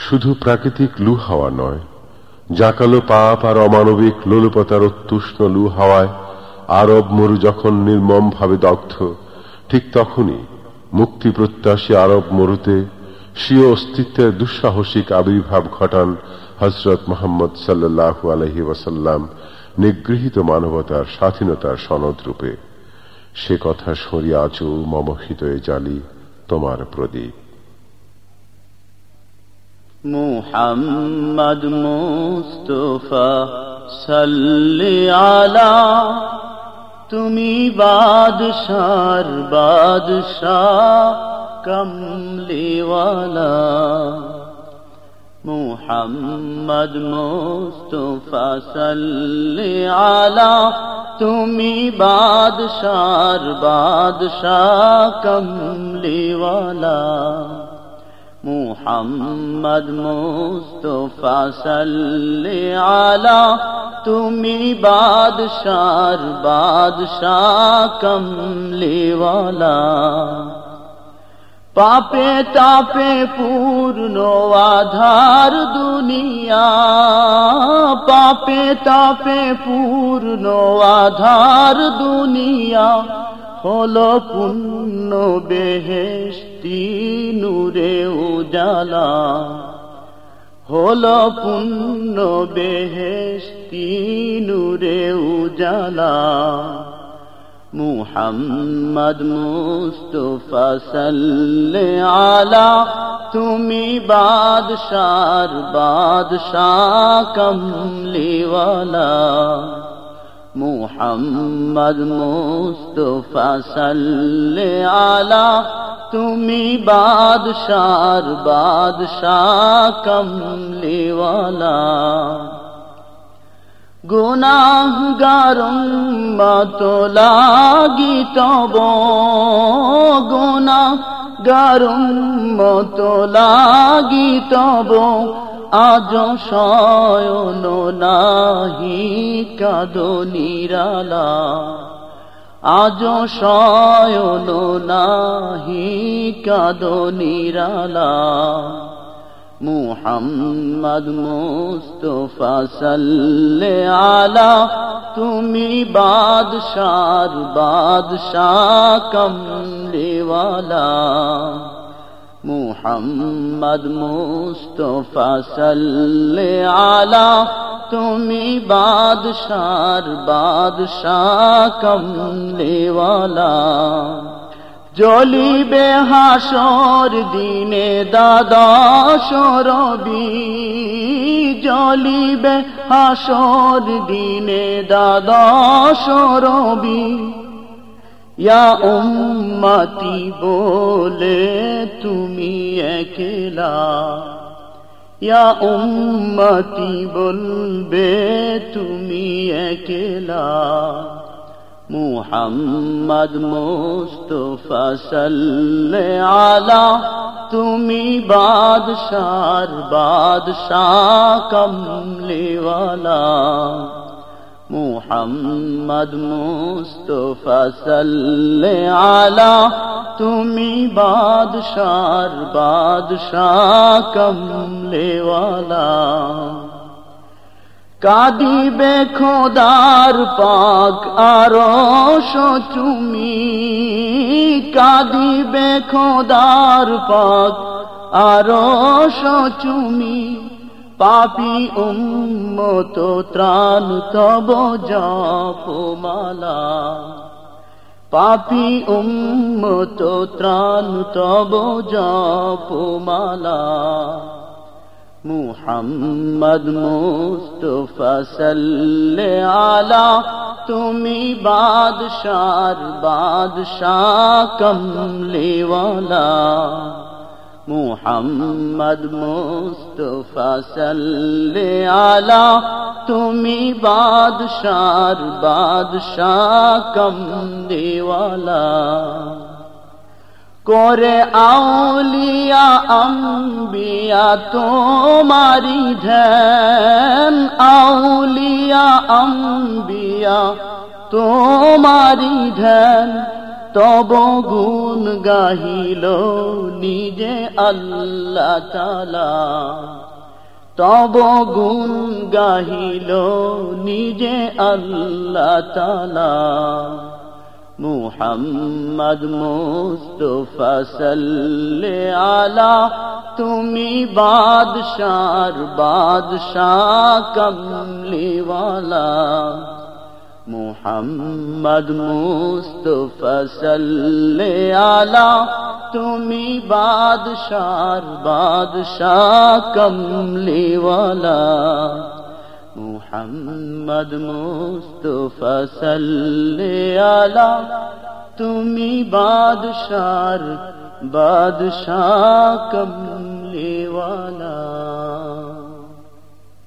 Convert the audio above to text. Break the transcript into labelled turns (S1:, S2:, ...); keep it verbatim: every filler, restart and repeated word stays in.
S1: শুধু প্রাকৃতিক লু হাওয়া নয়, জাঁকালো পাপ আর অমানবিক লোলুপতার অত্যুষ্ণ লু হাওয়ায় আরব মরু যখন নির্মম ভাবে দগ্ধ, ঠিক তখনই মুক্তি প্রত্যাশী আরব মরুতে স্বীয় অস্তিত্বের দুঃসাহসিক আবির্ভাব ঘটান হযরত মুহাম্মদ সাল্লাল্লাহু আলাইহি ওয়াসাল্লাম নিগৃহীত মানবতার স্বাধীনতার সনদ রূপে। সে কথা শুনি আজও মম হৃদয়ে জ্বালি তোমার প্রদীপ।
S2: মুহাম্মদ মুস্তাফা সাল্লি আলা, তুমি বাদশার বাদশাহ কমলিওয়ালা। মুহাম্মদ মুস্তাফা সাল্লি আলা, তুমি বাদশার বাদশাহ কমলিওয়ালা। মুহাম্মদ মুস্তাফা সাল্লি আলা, তুমি বাদশার বাদশাহ কমলিওয়ালা। পাপে তাপে পূর্ণ আধার দুনিয়া, পাপে তাপে পূর্ণ আধার দুনিয়া, হলো পুণ্য বেহেশতি নূরে উজালা, হলো পুণ্য বেহেশতি নূরে উজালা। মুহাম্মদ মুস্তাফা সাল্লি আলা, তুমি বাদশার বাদশাহ কমলিওয়ালা। মুহাম্মদ মুস্তাফা সাল্লি আলা, তুমি বাদশার বাদশাহ কমলিওয়ালা। গুনাহগার উম্মত লাগি তব, গুনাহগার উম্মত লাগি তব, আজ শয়ন নাহি কাঁদো নিরালা, আজ শয়ন নাহি কাঁদো নিরালা। মুহাম্মদ মুস্তাফা সাল্লি আলা, তুমি বাদশার বাদশাহ কমলিওয়ালা। মুহাম্মদ মুস্তাফা সাল্লি আলা, তুমি বাদশার বাদশাহ কমলিওয়ালা। জ্বলিবে হাসর দিনে দ্বাদশ রবি, জ্বলিবে হাসর দিনে দ্বাদশ রবি। ইয়া উম্মতি বলে তুমি একলা, ইয়া উম্মতি বলবে তুমি একলা। মুহাম্মদ মুস্তাফা সাল্লি আলা, তুমি বাদশার বাদশাহ কমলিওয়ালা। মুহাম্মদ মুস্তাফা সাল্লি আলা, তুমি বাদশার বাদশাহ কমলিওয়ালা। কাঁদিবে খোদার পাক আরশ চুমি, কাঁদিবে খোদার পাক আরশ চুমি। পাপী উম্মত ত্রাণ তব জপমালা, পাপী উম্মত ত্রাণ তব জপমালা। মুহাম্মদ মুস্তাফা সাল্লি আলা, তুমি বাদশার বাদশাহ কমলিওয়ালা। মুহাম্মদ মুস্তাফা সাল্লি আলা, তুমি বাদশার বাদশাহ কমলিওয়ালা। করে আউলিয়া আম্বিয়া তোমারি ধ্যান, আউলিয়া আম্বিয়া তোমারি ধ্যান। তব গুণ গাহিল নিজে আল্লাহ তাআলা তব গুণ গাহিল নিজে আল্লাহ তাআলা মুহাম্মদ মুস্তাফা সাল্লি আলা তুমি বাদশার বাদশাহ কমলিওয়ালা মুহাম্মদ মুস্তাফা সাল্লি আলা তুমি বাদশার বাদশাহ কমলিওয়ালা মুহাম্মদ মুস্তাফা সাল্লি আলা তুমি বাদশার বাদশাহ কমলিওয়ালা।